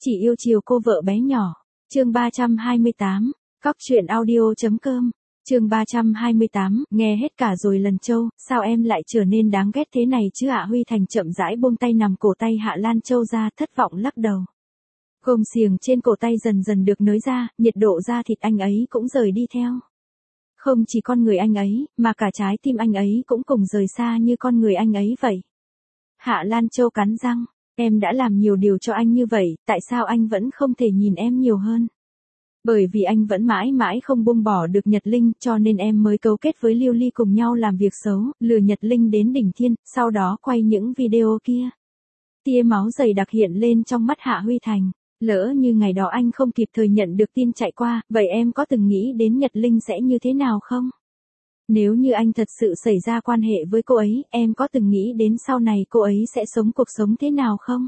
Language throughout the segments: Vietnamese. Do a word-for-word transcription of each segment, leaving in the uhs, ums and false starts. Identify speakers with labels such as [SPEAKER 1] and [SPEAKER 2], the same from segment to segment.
[SPEAKER 1] Chỉ yêu chiều cô vợ bé nhỏ. Chương ba trăm hai mươi tám, cóc truyện audio chấm com. Chương ba trăm hai mươi tám, nghe hết cả rồi Lần Châu, sao em lại trở nên đáng ghét thế này chứ ạ? Huy Thành chậm rãi buông tay nằm cổ tay Hạ Lan Châu ra, thất vọng lắc đầu. Gông xiềng trên cổ tay dần dần được nới ra, nhiệt độ da thịt anh ấy cũng rời đi theo. Không chỉ con người anh ấy, mà cả trái tim anh ấy cũng cùng rời xa như con người anh ấy vậy. Hạ Lan Châu cắn răng, em đã làm nhiều điều cho anh như vậy, tại sao anh vẫn không thể nhìn em nhiều hơn? Bởi vì anh vẫn mãi mãi không buông bỏ được Nhật Linh, cho nên em mới cấu kết với Lưu Ly cùng nhau làm việc xấu, lừa Nhật Linh đến đỉnh thiên, sau đó quay những video kia. Tia máu dày đặc hiện lên trong mắt Hạ Huy Thành. Lỡ như ngày đó anh không kịp thời nhận được tin chạy qua, vậy em có từng nghĩ đến Nhật Linh sẽ như thế nào không? Nếu như anh thật sự xảy ra quan hệ với cô ấy, em có từng nghĩ đến sau này cô ấy sẽ sống cuộc sống thế nào không?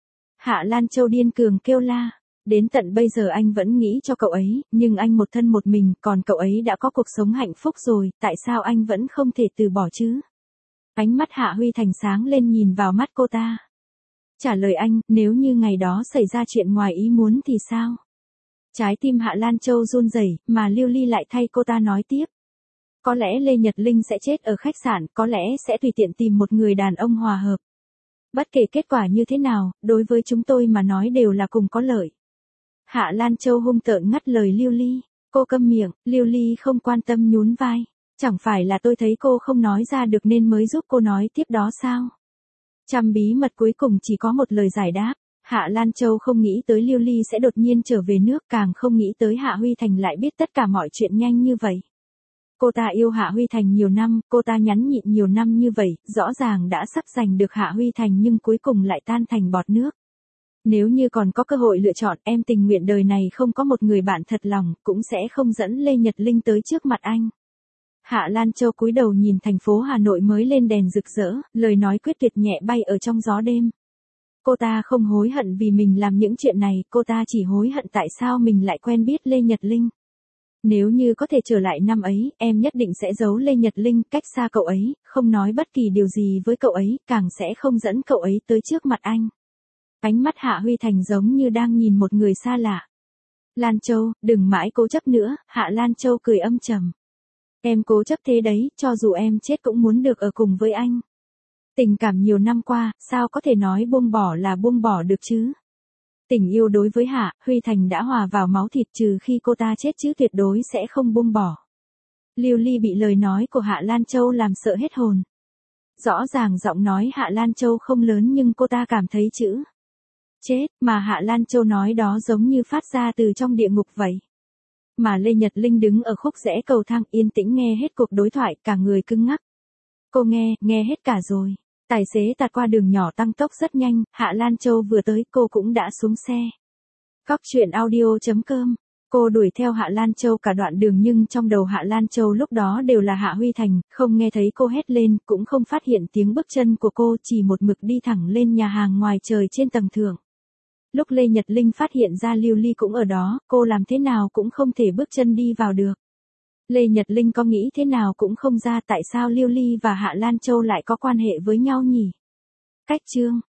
[SPEAKER 1] Hạ Lan Châu điên cường kêu la. Đến tận bây giờ anh vẫn nghĩ cho cậu ấy, nhưng anh một thân một mình, còn cậu ấy đã có cuộc sống hạnh phúc rồi, tại sao anh vẫn không thể từ bỏ chứ? Ánh mắt Hạ Huy Thành sáng lên nhìn vào mắt cô ta. Trả lời anh, nếu như ngày đó xảy ra chuyện ngoài ý muốn thì sao? Trái tim Hạ Lan Châu run rẩy, mà Lưu Ly lại thay cô ta nói tiếp. Có lẽ Lê Nhật Linh sẽ chết ở khách sạn, có lẽ sẽ tùy tiện tìm một người đàn ông hòa hợp. Bất kể kết quả như thế nào, đối với chúng tôi mà nói đều là cùng có lợi. Hạ Lan Châu hung tợn ngắt lời Lưu Ly. Cô câm miệng, Lưu Ly không quan tâm nhún vai. Chẳng phải là tôi thấy cô không nói ra được nên mới giúp cô nói tiếp đó sao? Trăm bí mật cuối cùng chỉ có một lời giải đáp. Hạ Lan Châu không nghĩ tới Lưu Ly sẽ đột nhiên trở về nước, càng không nghĩ tới Hạ Huy Thành lại biết tất cả mọi chuyện nhanh như vậy. Cô ta yêu Hạ Huy Thành nhiều năm, cô ta nhẫn nhịn nhiều năm như vậy, rõ ràng đã sắp giành được Hạ Huy Thành nhưng cuối cùng lại tan thành bọt nước. Nếu như còn có cơ hội lựa chọn, em tình nguyện đời này không có một người bạn thật lòng, cũng sẽ không dẫn Lê Nhật Linh tới trước mặt anh. Hạ Lan Châu cúi đầu nhìn thành phố Hà Nội mới lên đèn rực rỡ, lời nói quyết tuyệt nhẹ bay ở trong gió đêm. Cô ta không hối hận vì mình làm những chuyện này, cô ta chỉ hối hận tại sao mình lại quen biết Lê Nhật Linh. Nếu như có thể trở lại năm ấy, em nhất định sẽ giấu Lê Nhật Linh cách xa cậu ấy, không nói bất kỳ điều gì với cậu ấy, càng sẽ không dẫn cậu ấy tới trước mặt anh. Ánh mắt Hạ Huy Thành giống như đang nhìn một người xa lạ. Lan Châu, đừng mãi cố chấp nữa, Hạ Lan Châu cười âm trầm. Em cố chấp thế đấy, cho dù em chết cũng muốn được ở cùng với anh. Tình cảm nhiều năm qua, sao có thể nói buông bỏ là buông bỏ được chứ? Tình yêu đối với Hạ Huy Thành đã hòa vào máu thịt, trừ khi cô ta chết chứ tuyệt đối sẽ không buông bỏ. Lưu Ly bị lời nói của Hạ Lan Châu làm sợ hết hồn. Rõ ràng giọng nói Hạ Lan Châu không lớn nhưng cô ta cảm thấy chữ chết mà Hạ Lan Châu nói đó giống như phát ra từ trong địa ngục vậy. Mà Lê Nhật Linh đứng ở khúc rẽ cầu thang yên tĩnh nghe hết cuộc đối thoại, cả người cứng ngắc. Cô nghe, nghe hết cả rồi. Tài xế tạt qua đường nhỏ tăng tốc rất nhanh, Hạ Lan Châu vừa tới cô cũng đã xuống xe. Cóc truyện audio chấm com. Cô đuổi theo Hạ Lan Châu cả đoạn đường nhưng trong đầu Hạ Lan Châu lúc đó đều là Hạ Huy Thành, không nghe thấy cô hét lên, cũng không phát hiện tiếng bước chân của cô, chỉ một mực đi thẳng lên nhà hàng ngoài trời trên tầng thượng. Lúc Lê Nhật Linh phát hiện ra Lưu Ly cũng ở đó, cô làm thế nào cũng không thể bước chân đi vào được. Lê Nhật Linh có nghĩ thế nào cũng không ra tại sao Lưu Ly và Hạ Lan Châu lại có quan hệ với nhau nhỉ? Cách chương